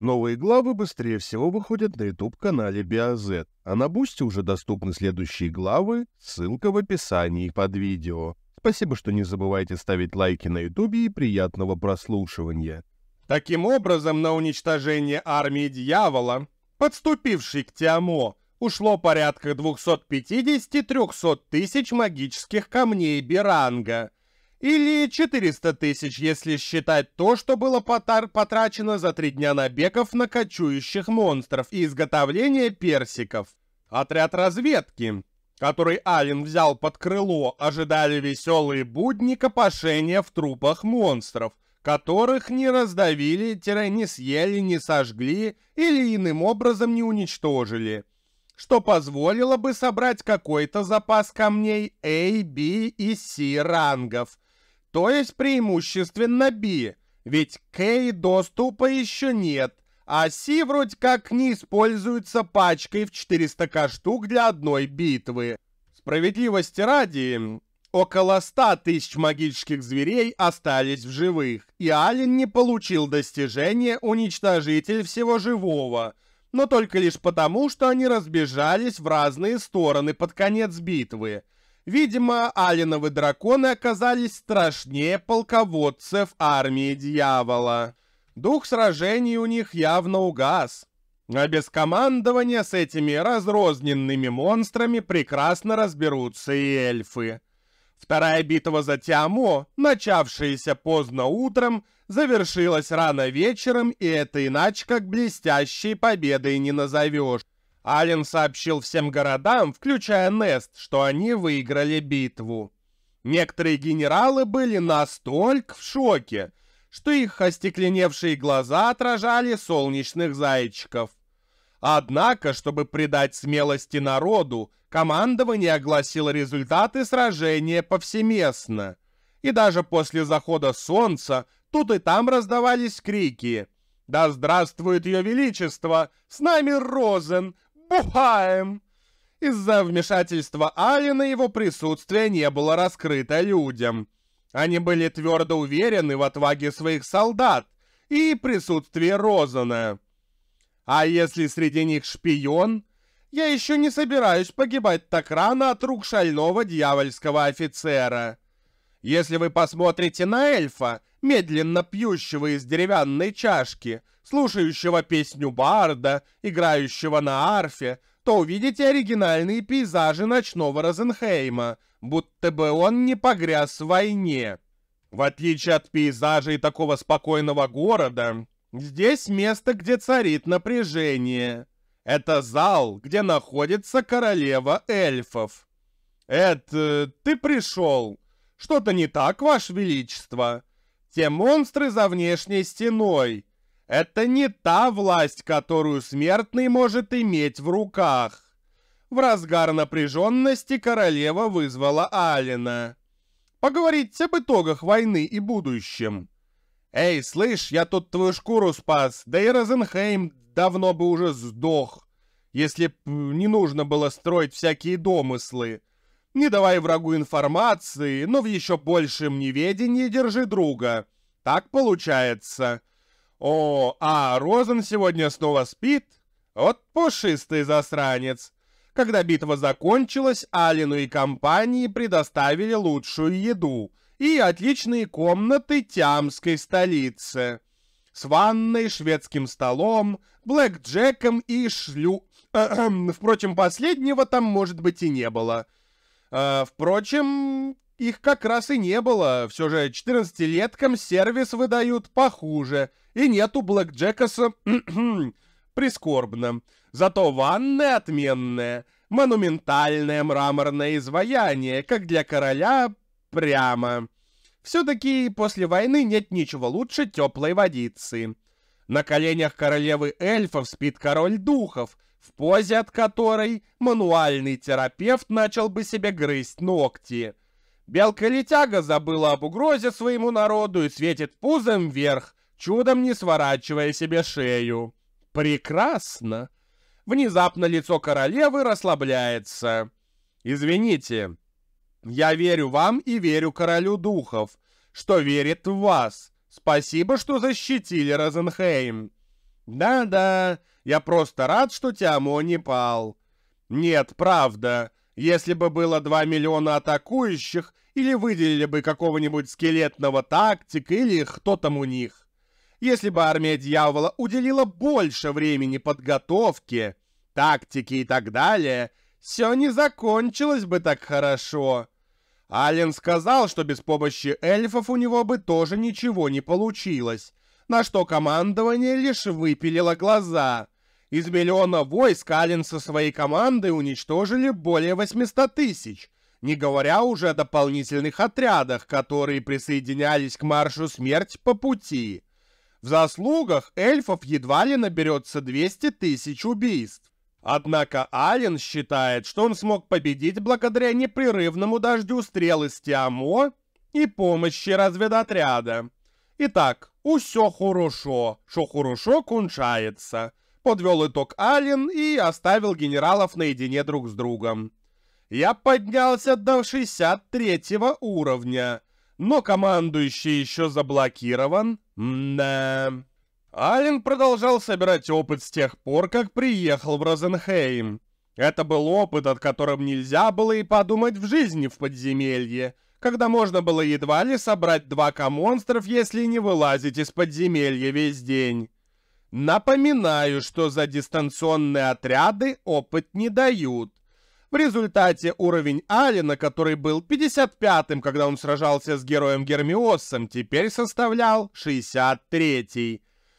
Новые главы быстрее всего выходят на YouTube-канале BioZ, а на Бусти уже доступны следующие главы, ссылка в описании под видео. Спасибо, что не забывайте ставить лайки на YouTube и приятного прослушивания. Таким образом, на уничтожение армии дьявола, подступившей к Тиамо, ушло порядка 250-300 тысяч магических камней Биранга. Или 400 тысяч, если считать то, что было потрачено за 3 дня набегов на кочующих монстров и изготовление персиков. Отряд разведки, который Ален взял под крыло, ожидали веселые будни копошения в трупах монстров, которых не раздавили, не съели, не сожгли или иным образом не уничтожили, что позволило бы собрать какой-то запас камней A, B и C рангов, то есть преимущественно B, ведь K доступа еще нет, а C вроде как не используется пачкой в 400к штук для одной битвы. Справедливости ради, около 100 тысяч магических зверей остались в живых, и Ален не получил достижение «Уничтожитель всего живого», но только лишь потому, что они разбежались в разные стороны под конец битвы. Видимо, Аленовы драконы оказались страшнее полководцев армии дьявола. Дух сражений у них явно угас. А без командования с этими разрозненными монстрами прекрасно разберутся и эльфы. Вторая битва за Тиамо, начавшаяся поздно утром, завершилась рано вечером, и это иначе как блестящей победой не назовешь. Ален сообщил всем городам, включая Нест, что они выиграли битву. Некоторые генералы были настолько в шоке, что их остекленевшие глаза отражали солнечных зайчиков. Однако, чтобы придать смелости народу, командование огласило результаты сражения повсеместно. И даже после захода солнца тут и там раздавались крики: «Да здравствует ее величество! С нами Розен! Бухаем!» Из-за вмешательства Алена его присутствие не было раскрыто людям. Они были твердо уверены в отваге своих солдат и присутствии Розена. А если среди них шпион? Я еще не собираюсь погибать так рано от рук шального дьявольского офицера. Если вы посмотрите на эльфа, медленно пьющего из деревянной чашки, слушающего песню барда, играющего на арфе, то увидите оригинальные пейзажи ночного Розенхейма, будто бы он не погряз в войне. В отличие от пейзажей такого спокойного города, здесь место, где царит напряжение. Это зал, где находится королева эльфов. Эд, ты пришел. Что-то не так, Ваше Величество? Те монстры за внешней стеной. Это не та власть, которую смертный может иметь в руках. В разгар напряженности королева вызвала Алена. Поговорить об итогах войны и будущем. Эй, слышь, я тут твою шкуру спас, да и Розенхейм давно бы уже сдох, если б не нужно было строить всякие домыслы. Не давай врагу информации, но в еще большем неведении держи друга. Так получается. О, а Розен сегодня снова спит? Вот пушистый засранец. Когда битва закончилась, Алену и компании предоставили лучшую еду и отличные комнаты Тиамской столицы. С ванной, шведским столом, блэкджеком и Впрочем, последнего там, может быть, и не было. Впрочем, их как раз и не было. Все же 14-леткам сервис выдают похуже. И нету блэкджека с... прискорбно. Зато ванная отменная. Монументальное мраморное изваяние, как для короля, прямо. Все-таки после войны нет ничего лучше теплой водицы. На коленях королевы эльфов спит король духов, в позе от которой мануальный терапевт начал бы себе грызть ногти. Белка-летяга забыла об угрозе своему народу и светит пузом вверх, чудом не сворачивая себе шею. Прекрасно! Внезапно лицо королевы расслабляется. «Извините, я верю вам и верю королю духов, что верит в вас. Спасибо, что защитили Розенхейм. Да-да, я просто рад, что Тиамо не пал. Нет, правда, если бы было 2 миллиона атакующих, или выделили бы какого-нибудь скелетного тактика, или кто там у них. Если бы армия дьявола уделила больше времени подготовке, тактике и так далее, все не закончилось бы так хорошо. Ален сказал, что без помощи эльфов у него бы тоже ничего не получилось, на что командование лишь выпилило глаза. Из миллиона войск Ален со своей командой уничтожили более 800 тысяч, не говоря уже о дополнительных отрядах, которые присоединялись к маршу смерть по пути. В заслугах эльфов едва ли наберется 200 тысяч убийств. Однако Ален считает, что он смог победить благодаря непрерывному дождю стрел из Тиамо и помощи разведотряда. Итак, усё хорошо, шо хорошо кончается. Подвел итог Ален и оставил генералов наедине друг с другом. Я поднялся до 63 уровня, но командующий еще заблокирован. Да. Ален продолжал собирать опыт с тех пор, как приехал в Розенхейм. Это был опыт, от которого нельзя было и подумать в жизни в подземелье, когда можно было едва ли собрать 2К монстров, если не вылазить из подземелья весь день. Напоминаю, что за дистанционные отряды опыт не дают. В результате уровень Алена, который был 55-м, когда он сражался с героем Гермиосом, теперь составлял 63-й.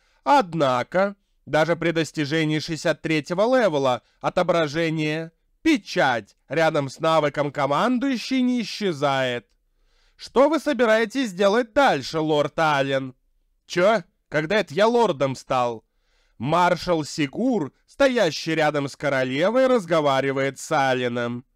Однако, даже при достижении 63-го левела отображение «Печать» рядом с навыком командующий не исчезает. Что вы собираетесь делать дальше, лорд Ален? Чё? Когда это я лордом стал? Маршал Сигур, стоящий рядом с королевой, разговаривает с Аленом.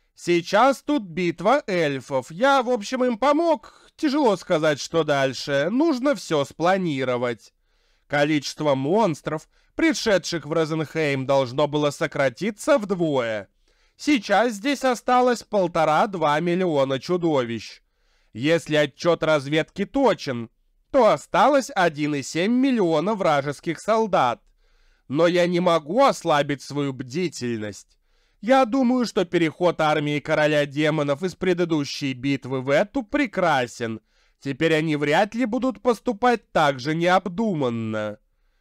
Сейчас тут битва эльфов. Я, в общем, им помог. Тяжело сказать, что дальше. Нужно все спланировать. Количество монстров, пришедших в Розенхейм, должно было сократиться вдвое. Сейчас здесь осталось 1,5–2 миллиона чудовищ. Если отчет разведки точен, то осталось 1,7 миллиона вражеских солдат. Но я не могу ослабить свою бдительность. Я думаю, что переход армии короля демонов из предыдущей битвы в эту прекрасен. Теперь они вряд ли будут поступать так же необдуманно.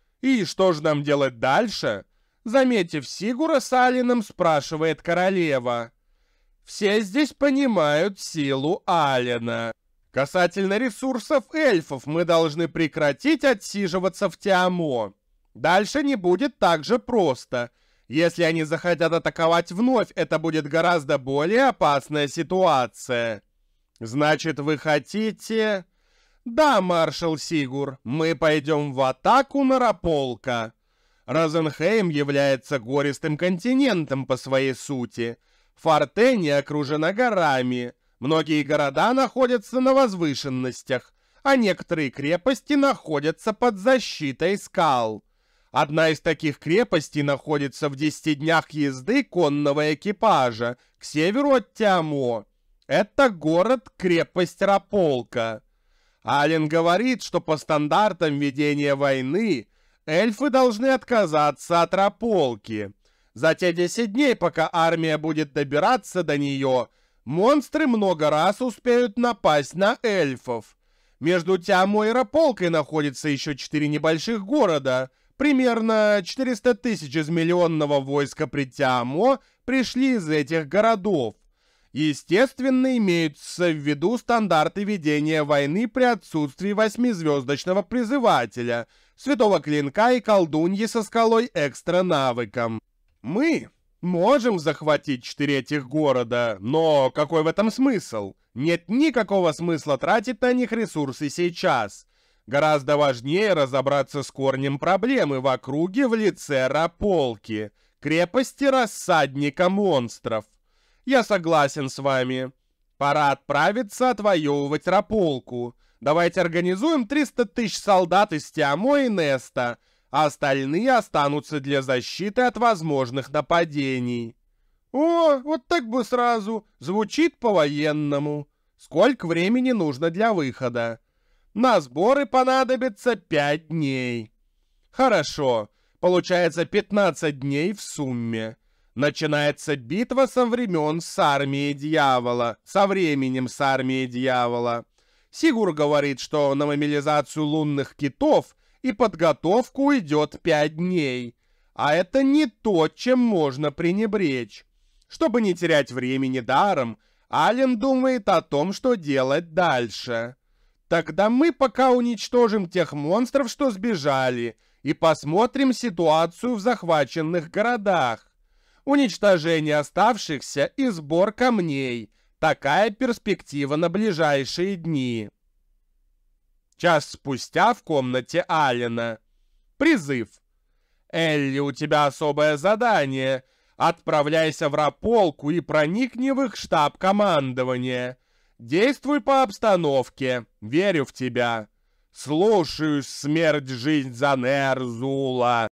И что же нам делать дальше? Заметив Сигура с Алином, спрашивает королева. Все здесь понимают силу Алена. Касательно ресурсов эльфов, мы должны прекратить отсиживаться в Тиамо. Дальше не будет так же просто. Если они захотят атаковать вновь, это будет гораздо более опасная ситуация. Значит, вы хотите... Да, маршал Сигур, мы пойдем в атаку на Раполка. Розенхейм является гористым континентом по своей сути. Фортения окружена горами. Многие города находятся на возвышенностях, а некоторые крепости находятся под защитой скал. Одна из таких крепостей находится в 10 днях езды конного экипажа к северу от Тиамо. Это город-крепость Раполка. Ален говорит, что по стандартам ведения войны эльфы должны отказаться от Раполки. За те 10 дней, пока армия будет добираться до нее, монстры много раз успеют напасть на эльфов. Между Тиамо и Раполкой находится еще 4 небольших города. Примерно 400 тысяч из миллионного войска при Тиамо пришли из этих городов. Естественно, имеются в виду стандарты ведения войны при отсутствии 8-звездочного призывателя, святого клинка и колдуньи со скалой экстра навыком. Мы можем захватить 4 этих города, но какой в этом смысл? Нет никакого смысла тратить на них ресурсы сейчас. Гораздо важнее разобраться с корнем проблемы в округе в лице Раполки, крепости рассадника монстров. Я согласен с вами. Пора отправиться отвоевывать Раполку. Давайте организуем 300 тысяч солдат из Тиамо и Неста, а остальные останутся для защиты от возможных нападений. О, вот так бы сразу. Звучит по-военному. Сколько времени нужно для выхода? На сборы понадобится 5 дней. Хорошо. Получается 15 дней в сумме. Начинается битва со временем с армией дьявола. Сигур говорит, что на мобилизацию лунных китов и подготовку уйдет 5 дней. А это не то, чем можно пренебречь. Чтобы не терять времени даром, Ален думает о том, что делать дальше. Тогда мы пока уничтожим тех монстров, что сбежали, и посмотрим ситуацию в захваченных городах. Уничтожение оставшихся и сбор камней. Такая перспектива на ближайшие дни. Час спустя в комнате Алена. Призыв. Элли, у тебя особое задание. Отправляйся в Раполку и проникни в их штаб командования. Действуй по обстановке. Верю в тебя. Слушаюсь, смерть, жизнь за Нерзула.